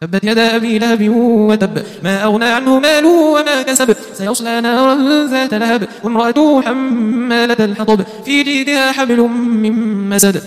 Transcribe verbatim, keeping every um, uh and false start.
تبت يدا أبي لهب وتب ما أغنى عنه ماله وما كسب سيصلى نارا ذات لهب وامرأته حمالة الحطب في جيدها حبل من مسد